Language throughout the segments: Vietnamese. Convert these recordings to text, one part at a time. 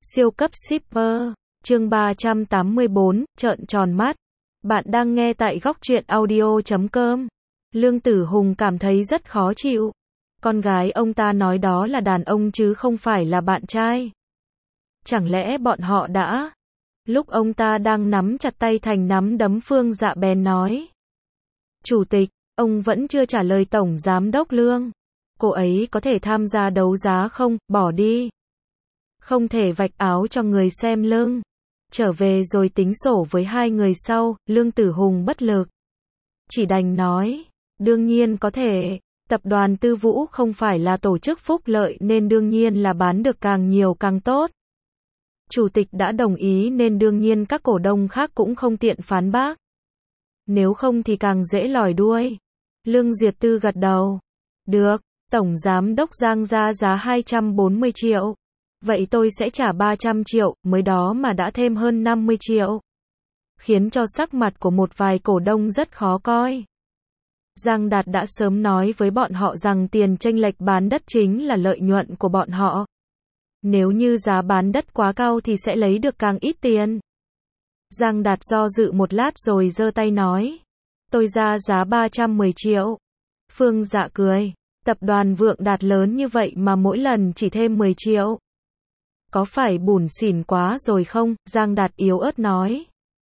Siêu cấp shipper, chương 384, trợn tròn mắt. Bạn đang nghe tại góc truyện audio.com. Lương Tử Hùng cảm thấy rất khó chịu. Con gái ông ta nói đó là đàn ông chứ không phải là bạn trai. Chẳng lẽ bọn họ đã... Lúc ông ta đang nắm chặt tay thành nắm đấm, Phương Dạ bèn nói. Chủ tịch, ông vẫn chưa trả lời Tổng Giám đốc Lương. Cô ấy có thể tham gia đấu giá không? Bỏ đi. Không thể vạch áo cho người xem lưng. Trở về rồi tính sổ với hai người sau. Lương Tử Hùng bất lực. Chỉ đành nói. Đương nhiên có thể. Tập đoàn Tư Vũ không phải là tổ chức phúc lợi nên đương nhiên là bán được càng nhiều càng tốt. Chủ tịch đã đồng ý nên đương nhiên các cổ đông khác cũng không tiện phản bác. Nếu không thì càng dễ lòi đuôi. Lương Duyệt Tư gật đầu. Được, Tổng Giám đốc Giang ra giá 240 triệu. Vậy tôi sẽ trả 300 triệu, mới đó mà đã thêm hơn 50 triệu. Khiến cho sắc mặt của một vài cổ đông rất khó coi. Giang Đạt đã sớm nói với bọn họ rằng tiền chênh lệch bán đất chính là lợi nhuận của bọn họ. Nếu như giá bán đất quá cao thì sẽ lấy được càng ít tiền. Giang Đạt do dự một lát rồi giơ tay nói. Tôi ra giá 310 triệu. Phương Dạ cười. Tập đoàn Vượng Đạt lớn như vậy mà mỗi lần chỉ thêm 10 triệu. Có phải bủn xỉn quá rồi không? Giang Đạt yếu ớt nói.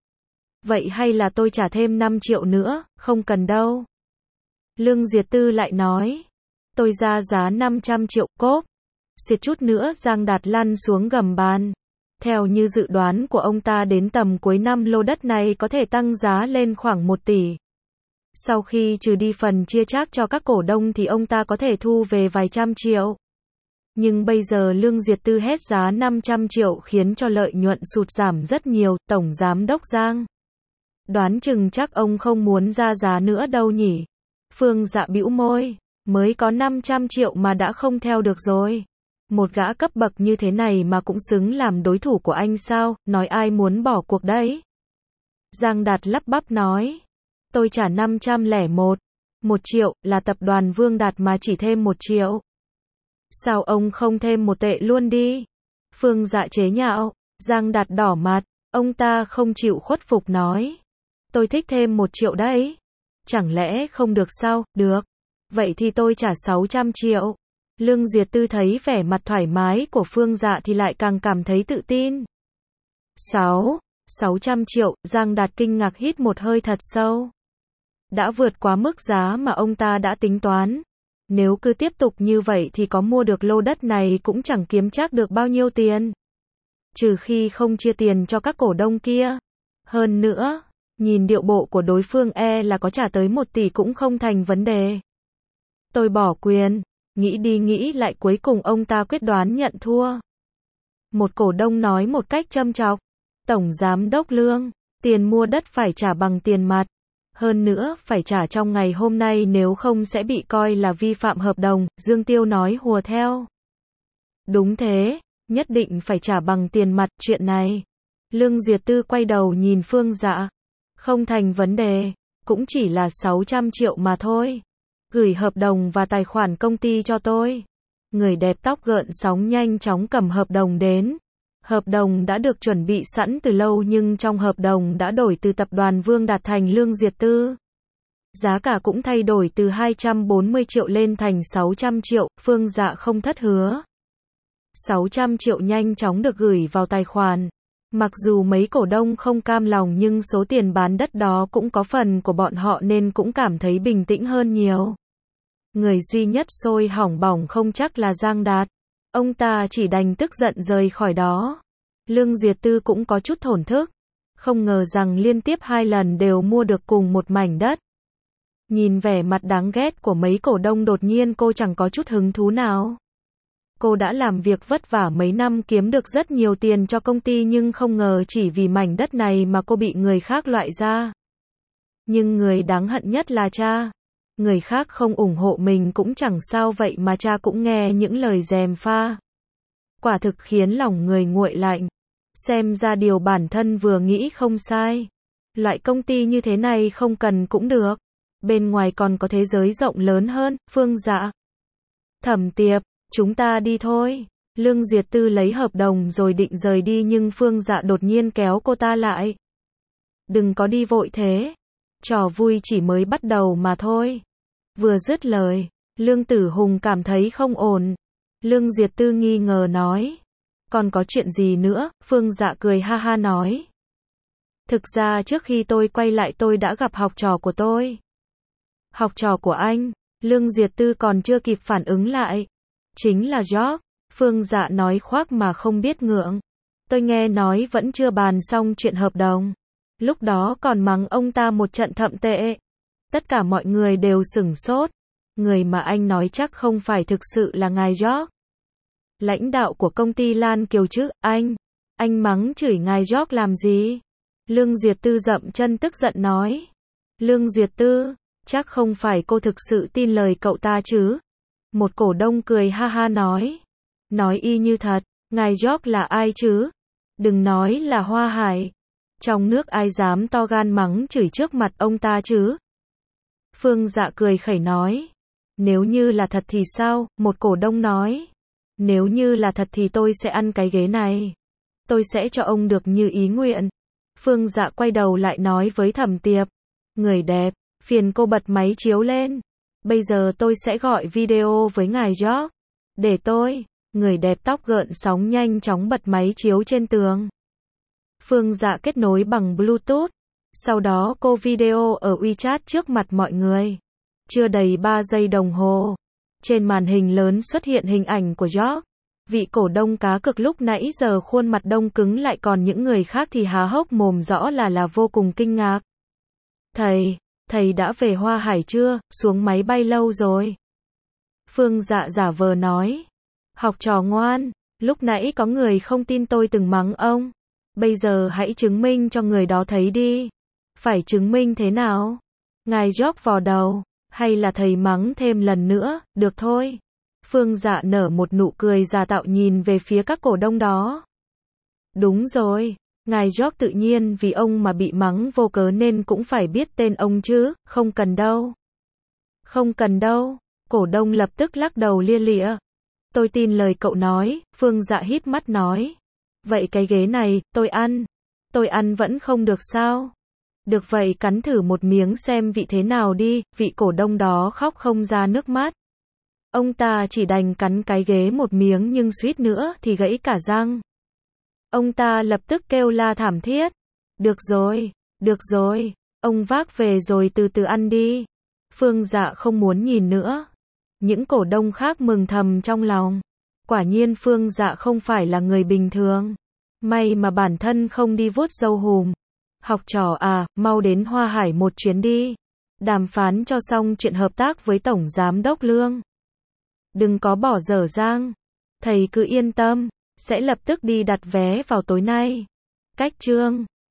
Vậy hay là tôi trả thêm 5 triệu nữa? Không cần đâu. Lương Duyệt Tư lại nói. Tôi ra giá 500 triệu, cốp. Suýt chút nữa Giang Đạt lăn xuống gầm bàn. Theo như dự đoán của ông ta đến tầm cuối năm lô đất này có thể tăng giá lên khoảng 1 tỷ. Sau khi trừ đi phần chia chác cho các cổ đông thì ông ta có thể thu về vài trăm triệu. Nhưng bây giờ Lương Duyệt Tư hét giá 500 triệu khiến cho lợi nhuận sụt giảm rất nhiều. Tổng Giám đốc Giang. Đoán chừng chắc ông không muốn ra giá nữa đâu nhỉ. Phương Dạ bĩu môi. Mới có 500 triệu mà đã không theo được rồi. Một gã cấp bậc như thế này mà cũng xứng làm đối thủ của anh sao? Nói ai muốn bỏ cuộc đấy? Giang Đạt lắp bắp nói. Tôi trả 501. 1 triệu, là tập đoàn Vương Đạt mà chỉ thêm 1 triệu. Sao ông không thêm 1 tệ luôn đi? Phương Dạ chế nhạo. Giang Đạt đỏ mặt. Ông ta không chịu khuất phục nói. Tôi thích thêm 1 triệu đấy. Chẳng lẽ không được sao? Được. Vậy thì tôi trả 600 triệu. Lương Duyệt Tư thấy vẻ mặt thoải mái của Phương Dạ thì lại càng cảm thấy tự tin. 600 triệu, Giang Đạt kinh ngạc hít một hơi thật sâu. Đã vượt quá mức giá mà ông ta đã tính toán. Nếu cứ tiếp tục như vậy thì có mua được lô đất này cũng chẳng kiếm chắc được bao nhiêu tiền. Trừ khi không chia tiền cho các cổ đông kia. Hơn nữa, nhìn điệu bộ của đối phương là có trả tới 1 tỷ cũng không thành vấn đề. Tôi bỏ quyền. Nghĩ đi nghĩ lại cuối cùng ông ta quyết đoán nhận thua. Một cổ đông nói một cách châm chọc. Tổng Giám đốc Lương, tiền mua đất phải trả bằng tiền mặt. Hơn nữa, phải trả trong ngày hôm nay nếu không sẽ bị coi là vi phạm hợp đồng, Dương Tiêu nói hùa theo. Đúng thế, nhất định phải trả bằng tiền mặt, chuyện này. Lương Duyệt Tư quay đầu nhìn Phương Dạ. Không thành vấn đề, cũng chỉ là 600 triệu mà thôi. Gửi hợp đồng và tài khoản công ty cho tôi. Người đẹp tóc gợn sóng nhanh chóng cầm hợp đồng đến. Hợp đồng đã được chuẩn bị sẵn từ lâu nhưng trong hợp đồng đã đổi từ tập đoàn Vương Đạt thành Lương Duyệt Tư. Giá cả cũng thay đổi từ 240 triệu lên thành 600 triệu, Phương Dạ không thất hứa. 600 triệu nhanh chóng được gửi vào tài khoản. Mặc dù mấy cổ đông không cam lòng nhưng số tiền bán đất đó cũng có phần của bọn họ nên cũng cảm thấy bình tĩnh hơn nhiều. Người duy nhất sôi hỏng bỏng không chắc là Giang Đạt. Ông ta chỉ đành tức giận rời khỏi đó. Lương Duyệt Tư cũng có chút thổn thức. Không ngờ rằng liên tiếp 2 lần đều mua được cùng một mảnh đất. Nhìn vẻ mặt đáng ghét của mấy cổ đông đột nhiên cô chẳng có chút hứng thú nào. Cô đã làm việc vất vả mấy năm kiếm được rất nhiều tiền cho công ty nhưng không ngờ chỉ vì mảnh đất này mà cô bị người khác loại ra. Nhưng người đáng hận nhất là cha. Người khác không ủng hộ mình cũng chẳng sao vậy mà cha cũng nghe những lời gièm pha. Quả thực khiến lòng người nguội lạnh. Xem ra điều bản thân vừa nghĩ không sai. Loại công ty như thế này không cần cũng được. Bên ngoài còn có thế giới rộng lớn hơn. Phương Dạ. Thẩm Tiệp, chúng ta đi thôi. Lương Duyệt Tư lấy hợp đồng rồi định rời đi nhưng Phương Dạ đột nhiên kéo cô ta lại. Đừng có đi vội thế. Trò vui chỉ mới bắt đầu mà thôi. Vừa dứt lời, Lương Tử Hùng cảm thấy không ổn. Lương Duyệt Tư nghi ngờ nói. Còn có chuyện gì nữa? Phương Dạ cười ha ha nói. Thực ra trước khi tôi quay lại tôi đã gặp học trò của tôi. Học trò của anh? Lương Duyệt Tư còn chưa kịp phản ứng lại. Chính là George. Phương Dạ nói khoác mà không biết ngượng. Tôi nghe nói vẫn chưa bàn xong chuyện hợp đồng. Lúc đó còn mắng ông ta một trận thậm tệ. Tất cả mọi người đều sửng sốt. Người mà anh nói chắc không phải thực sự là ngài George. Lãnh đạo của công ty Lan Kiều chứ, anh mắng chửi ngài George làm gì? Lương Duyệt Tư dậm chân tức giận nói. Lương Duyệt Tư, chắc không phải cô thực sự tin lời cậu ta chứ? Một cổ đông cười ha ha nói. Nói y như thật, ngài George là ai chứ? Đừng nói là Hoa Hải. Trong nước ai dám to gan mắng chửi trước mặt ông ta chứ? Phương Dạ cười khẩy nói. Nếu như là thật thì sao? Một cổ đông nói. Nếu như là thật thì tôi sẽ ăn cái ghế này. Tôi sẽ cho ông được như ý nguyện. Phương Dạ quay đầu lại nói với Thẩm Tiệp. Người đẹp, phiền cô bật máy chiếu lên. Bây giờ tôi sẽ gọi video với ngài George. Để tôi. Người đẹp tóc gợn sóng nhanh chóng bật máy chiếu trên tường. Phương Dạ kết nối bằng Bluetooth. Sau đó cô video ở WeChat trước mặt mọi người. Chưa đầy 3 giây đồng hồ. Trên màn hình lớn xuất hiện hình ảnh của George. Vị cổ đông cá cực lúc nãy giờ khuôn mặt đông cứng lại còn những người khác thì há hốc mồm rõ là vô cùng kinh ngạc. Thầy đã về Hoa Hải chưa? Xuống máy bay lâu rồi. Phương Dạ giả vờ nói. Học trò ngoan, lúc nãy có người không tin tôi từng mắng ông. Bây giờ hãy chứng minh cho người đó thấy đi. Phải chứng minh thế nào? Ngài George vò đầu, hay là thầy mắng thêm lần nữa, được thôi. Phương Dạ nở một nụ cười giả tạo nhìn về phía các cổ đông đó. Đúng rồi, ngài George tự nhiên vì ông mà bị mắng vô cớ nên cũng phải biết tên ông chứ, không cần đâu. Không cần đâu, cổ đông lập tức lắc đầu lia lịa. Tôi tin lời cậu nói, Phương Dạ híp mắt nói. Vậy cái ghế này, tôi ăn vẫn không được sao? Được vậy cắn thử một miếng xem vị thế nào đi, vị cổ đông đó khóc không ra nước mắt. Ông ta chỉ đành cắn cái ghế một miếng nhưng suýt nữa thì gãy cả răng. Ông ta lập tức kêu la thảm thiết. Được rồi, ông vác về rồi từ từ ăn đi. Phương Dạ không muốn nhìn nữa. Những cổ đông khác mừng thầm trong lòng. Quả nhiên Phương Dạ không phải là người bình thường. May mà bản thân không đi vuốt râu hùm. Học trò à, mau đến Hoa Hải một chuyến đi. Đàm phán cho xong chuyện hợp tác với Tổng Giám đốc Lương. Đừng có bỏ dở dang. Thầy cứ yên tâm, sẽ lập tức đi đặt vé vào tối nay. Cách chương